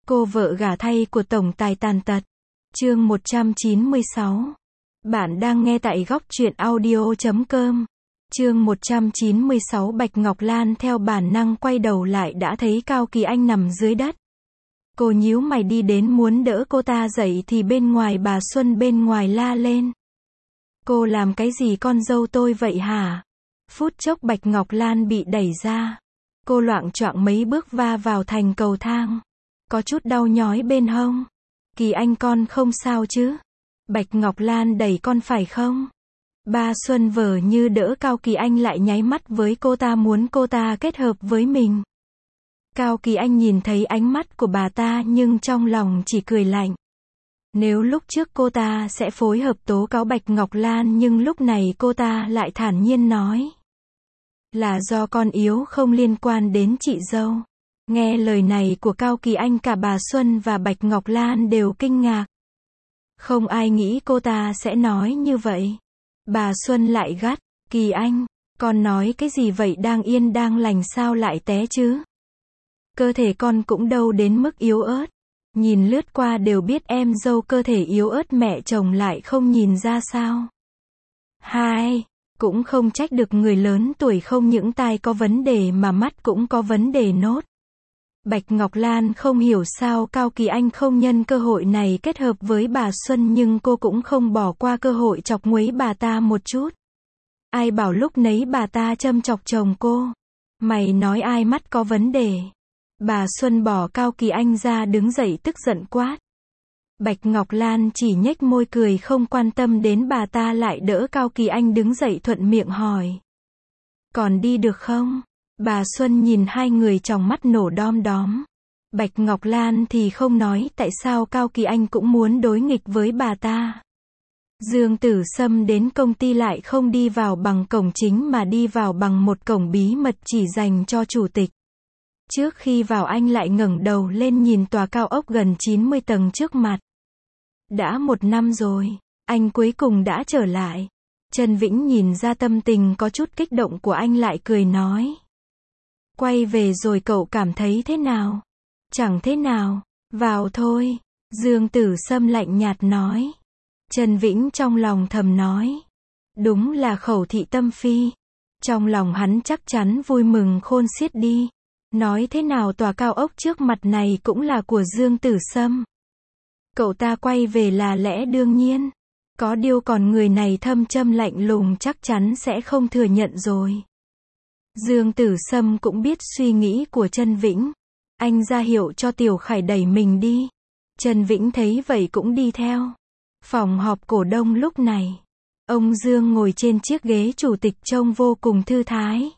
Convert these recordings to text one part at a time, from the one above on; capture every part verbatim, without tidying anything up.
Cô vợ gả thay của tổng tài tàn tật. Chương một trăm chín mươi sáu. Bạn đang nghe tại góc truyện audio chấm com. Chương một trăm chín mươi sáu. Bạch Ngọc Lan theo bản năng quay đầu lại đã thấy Cao Kỳ Anh nằm dưới đất. Cô nhíu mày đi đến muốn đỡ cô ta dậy thì bên ngoài bà Xuân bên ngoài la lên. Cô làm cái gì con dâu tôi vậy hả? Phút chốc Bạch Ngọc Lan bị đẩy ra. Cô loạng choạng mấy bước va vào thành cầu thang. Có chút đau nhói bên hông. Kỳ Anh con không sao chứ? Bạch Ngọc Lan đẩy con phải không? Ba Xuân vờ như đỡ Cao Kỳ Anh lại nháy mắt với cô ta muốn cô ta kết hợp với mình. Cao Kỳ Anh nhìn thấy ánh mắt của bà ta nhưng trong lòng chỉ cười lạnh. Nếu lúc trước cô ta sẽ phối hợp tố cáo Bạch Ngọc Lan nhưng lúc này cô ta lại thản nhiên nói. Là do con yếu không liên quan đến chị dâu. Nghe lời này của Cao Kỳ Anh cả bà Xuân và Bạch Ngọc Lan đều kinh ngạc. Không ai nghĩ cô ta sẽ nói như vậy. Bà Xuân lại gắt, Kỳ Anh, con nói cái gì vậy đang yên đang lành sao lại té chứ? Cơ thể con cũng đâu đến mức yếu ớt. Nhìn lướt qua đều biết em dâu cơ thể yếu ớt mẹ chồng lại không nhìn ra sao. Hai, cũng không trách được người lớn tuổi không những tai có vấn đề mà mắt cũng có vấn đề nốt. Bạch Ngọc Lan không hiểu sao Cao Kỳ Anh không nhân cơ hội này kết hợp với bà Xuân nhưng cô cũng không bỏ qua cơ hội chọc nguấy bà ta một chút. Ai bảo lúc nấy bà ta châm chọc chồng cô. Mày nói ai mắt có vấn đề. Bà Xuân bỏ Cao Kỳ Anh ra đứng dậy tức giận quát. Bạch Ngọc Lan chỉ nhếch môi cười không quan tâm đến bà ta lại đỡ Cao Kỳ Anh đứng dậy thuận miệng hỏi. Còn đi được không? Bà Xuân nhìn hai người trong mắt nổ đom đóm. Bạch Ngọc Lan thì không nói tại sao Cao Kỳ Anh cũng muốn đối nghịch với bà ta. Dương Tử Sâm đến công ty lại không đi vào bằng cổng chính mà đi vào bằng một cổng bí mật chỉ dành cho chủ tịch. Trước khi vào anh lại ngẩng đầu lên nhìn tòa cao ốc gần chín mươi tầng trước mặt. Đã một năm rồi, anh cuối cùng đã trở lại. Trần Vĩnh nhìn ra tâm tình có chút kích động của anh lại cười nói. Quay về rồi cậu cảm thấy thế nào? Chẳng thế nào, vào thôi. Dương Tử Sâm lạnh nhạt nói. Trần Vĩnh trong lòng thầm nói. Đúng là khẩu thị tâm phi. Trong lòng hắn chắc chắn vui mừng khôn xiết đi. Nói thế nào tòa cao ốc trước mặt này cũng là của Dương Tử Sâm. Cậu ta quay về là lẽ đương nhiên. Có điều còn người này thâm châm lạnh lùng chắc chắn sẽ không thừa nhận rồi. Dương Tử Sâm cũng biết suy nghĩ của Trần Vĩnh. Anh ra hiệu cho Tiểu Khải đẩy mình đi. Trần Vĩnh thấy vậy cũng đi theo. Phòng họp cổ đông lúc này. Ông Dương ngồi trên chiếc ghế chủ tịch trông vô cùng thư thái.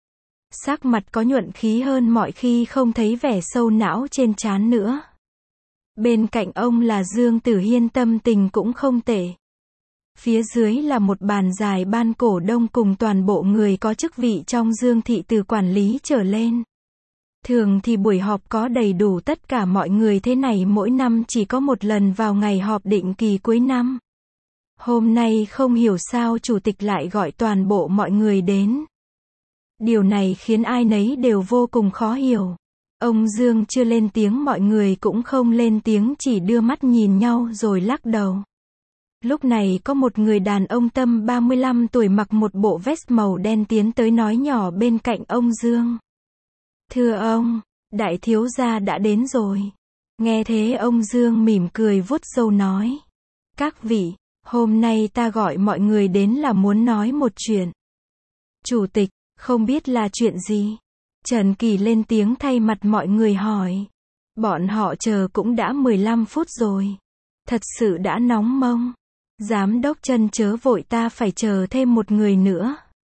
Sắc mặt có nhuận khí hơn mọi khi không thấy vẻ sâu não trên trán nữa. Bên cạnh ông là Dương Tử Hiên tâm tình cũng không tệ. Phía dưới là một bàn dài ban cổ đông cùng toàn bộ người có chức vị trong Dương thị từ quản lý trở lên. Thường thì buổi họp có đầy đủ tất cả mọi người thế này mỗi năm chỉ có một lần vào ngày họp định kỳ cuối năm. Hôm nay không hiểu sao chủ tịch lại gọi toàn bộ mọi người đến. Điều này khiến ai nấy đều vô cùng khó hiểu. Ông Dương chưa lên tiếng mọi người cũng không lên tiếng chỉ đưa mắt nhìn nhau rồi lắc đầu. Lúc này có một người đàn ông tầm ba mươi lăm tuổi mặc một bộ vest màu đen tiến tới nói nhỏ bên cạnh ông Dương. Thưa ông, đại thiếu gia đã đến rồi. Nghe thế ông Dương mỉm cười vuốt râu nói. Các vị, hôm nay ta gọi mọi người đến là muốn nói một chuyện. Chủ tịch, không biết là chuyện gì? Trần Kỳ lên tiếng thay mặt mọi người hỏi. Bọn họ chờ cũng đã mười lăm phút rồi. Thật sự đã nóng mông. Giám đốc Trần chớ vội ta phải chờ thêm một người nữa.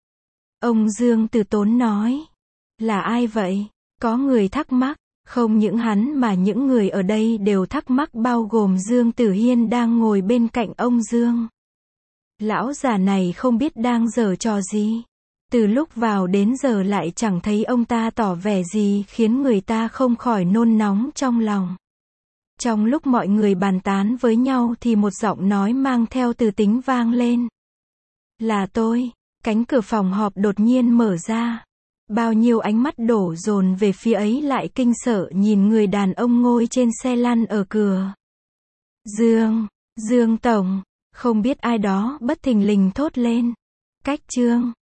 Ông Dương từ tốn nói. Là ai vậy? Có người thắc mắc. Không những hắn mà những người ở đây đều thắc mắc bao gồm Dương Tử Hiên đang ngồi bên cạnh ông Dương. Lão già này không biết đang giở trò gì. Từ lúc vào đến giờ lại chẳng thấy ông ta tỏ vẻ gì khiến người ta không khỏi nôn nóng trong lòng. Trong lúc mọi người bàn tán với nhau thì một giọng nói mang theo từ tính vang lên. Là tôi. Cánh cửa phòng họp đột nhiên mở ra. Bao nhiêu ánh mắt đổ dồn về phía ấy lại kinh sợ nhìn người đàn ông ngồi trên xe lăn ở cửa. Dương, Dương Tổng, không biết ai đó bất thình lình thốt lên. Cách Trương